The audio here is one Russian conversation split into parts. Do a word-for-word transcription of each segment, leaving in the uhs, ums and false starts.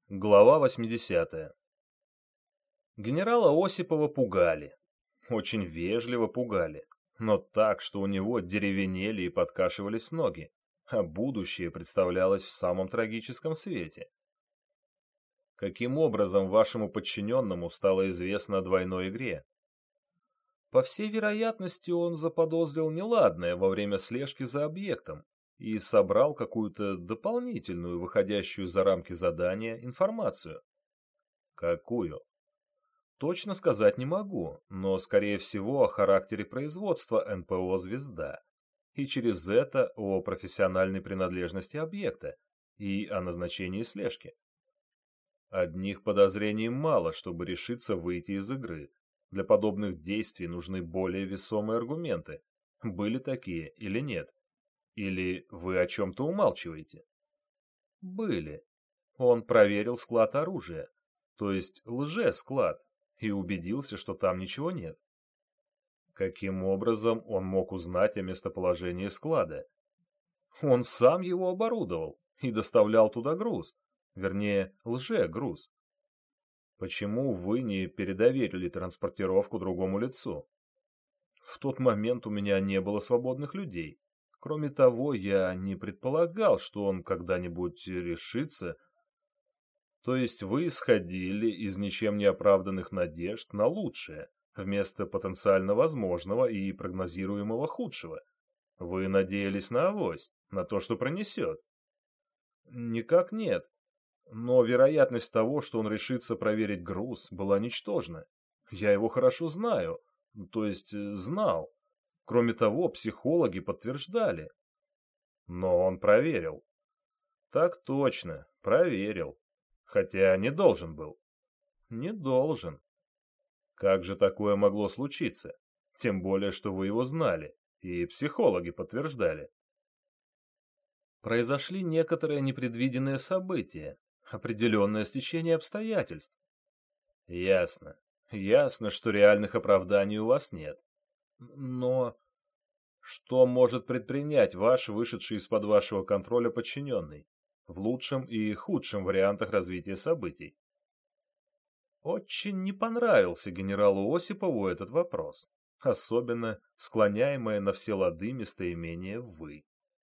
Глава восьмидесятая. Генерала Осипова пугали. Очень вежливо пугали. Но так, что у него деревенели и подкашивались ноги, а будущее представлялось в самом трагическом свете. Каким образом вашему подчиненному стало известно о двойной игре? По всей вероятности, он заподозрил неладное во время слежки за объектом и собрал какую-то дополнительную, выходящую за рамки задания, информацию. Какую? Точно сказать не могу, но, скорее всего, о характере производства эн пэ о «Звезда», и через это о профессиональной принадлежности объекта и о назначении слежки. Одних подозрений мало, чтобы решиться выйти из игры. Для подобных действий нужны более весомые аргументы. Были такие или нет? Или вы о чем-то умалчиваете? Были. Он проверил склад оружия, то есть лже-склад, и убедился, что там ничего нет. Каким образом он мог узнать о местоположении склада? Он сам его оборудовал и доставлял туда груз, вернее, лже-груз. Почему вы не передоверили транспортировку другому лицу? В тот момент у меня не было свободных людей. Кроме того, я не предполагал, что он когда-нибудь решится. То есть вы исходили из ничем не оправданных надежд на лучшее, вместо потенциально возможного и прогнозируемого худшего. Вы надеялись на авось, на то, что пронесет. Никак нет. Но вероятность того, что он решится проверить груз, была ничтожна. Я его хорошо знаю, то есть э, знал. Кроме того, психологи подтверждали. Но он проверил. Так точно, проверил. Хотя не должен был. Не должен. Как же такое могло случиться? Тем более, что вы его знали, и психологи подтверждали. Произошли некоторые непредвиденные события, определенное стечение обстоятельств. Ясно. Ясно, что реальных оправданий у вас нет. Но что может предпринять ваш вышедший из-под вашего контроля подчиненный в лучшем и худшем вариантах развития событий? Очень не понравился генералу Осипову этот вопрос, особенно склоняемое на все лады местоимение «вы».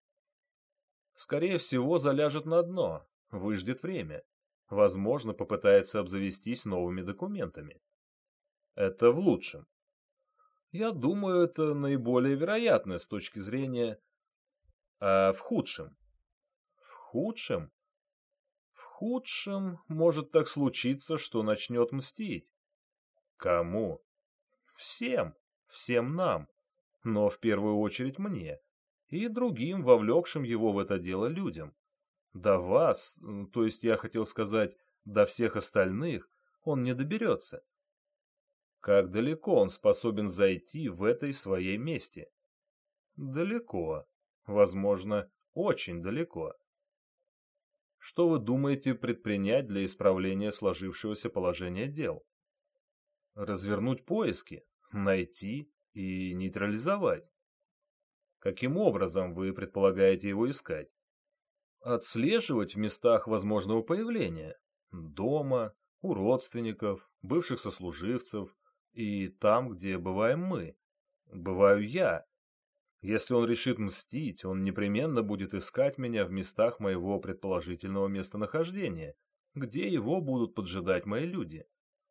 Скорее всего, заляжет на дно, выждет время. Возможно, попытается обзавестись новыми документами. Это в лучшем. Я думаю, это наиболее вероятно с точки зрения... А в худшем? В худшем? В худшем может так случиться, что начнет мстить. Кому? Всем. Всем нам. Но в первую очередь мне. И другим, вовлекшим его в это дело людям. До вас, то есть я хотел сказать, до всех остальных, он не доберется. Как далеко он способен зайти в этой своей мести? Далеко. Возможно, очень далеко. Что вы думаете предпринять для исправления сложившегося положения дел? Развернуть поиски, найти и нейтрализовать. Каким образом вы предполагаете его искать? Отслеживать в местах возможного появления. Дома, у родственников, бывших сослуживцев и там, где бываем мы. Бываю я. Если он решит мстить, он непременно будет искать меня в местах моего предположительного местонахождения, где его будут поджидать мои люди.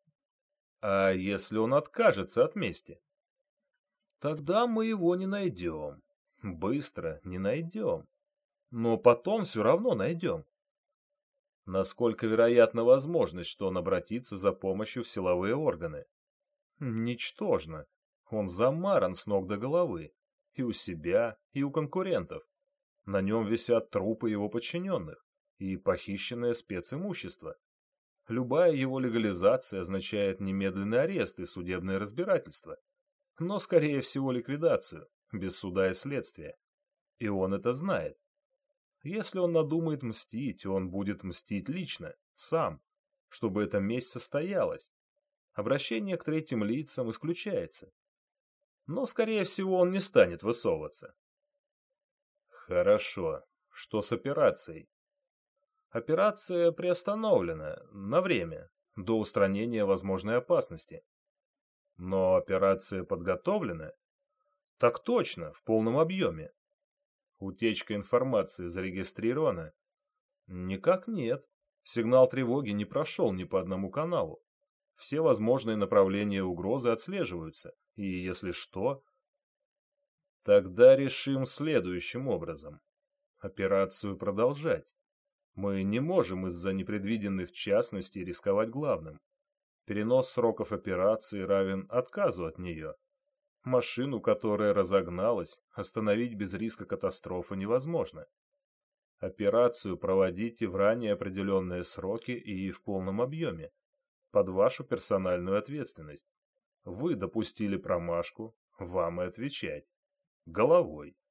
А если он откажется от мести? Тогда мы его не найдем. Быстро не найдем. Но потом все равно найдем. Насколько вероятна возможность, что он обратится за помощью в силовые органы? Ничтожно. Он замаран с ног до головы. И у себя, и у конкурентов. На нем висят трупы его подчиненных и похищенное специмущество. Любая его легализация означает немедленный арест и судебное разбирательство. Но, скорее всего, ликвидацию, без суда и следствия. И он это знает. Если он надумает мстить, он будет мстить лично, сам, чтобы эта месть состоялась. Обращение к третьим лицам исключается. Но, скорее всего, он не станет высовываться. Хорошо. Что с операцией? Операция приостановлена на время, до устранения возможной опасности. Но операция подготовлена? Так точно, в полном объеме. Утечка информации зарегистрирована? Никак нет. Сигнал тревоги не прошел ни по одному каналу. Все возможные направления угрозы отслеживаются, и если что... Тогда решим следующим образом. Операцию продолжать. Мы не можем из-за непредвиденных частностей рисковать главным. Перенос сроков операции равен отказу от нее. Машину, которая разогналась, остановить без риска катастрофы невозможно. Операцию проводите в ранее определенные сроки и в полном объеме, под вашу персональную ответственность. Вы допустили промашку, вам и отвечать. Головой.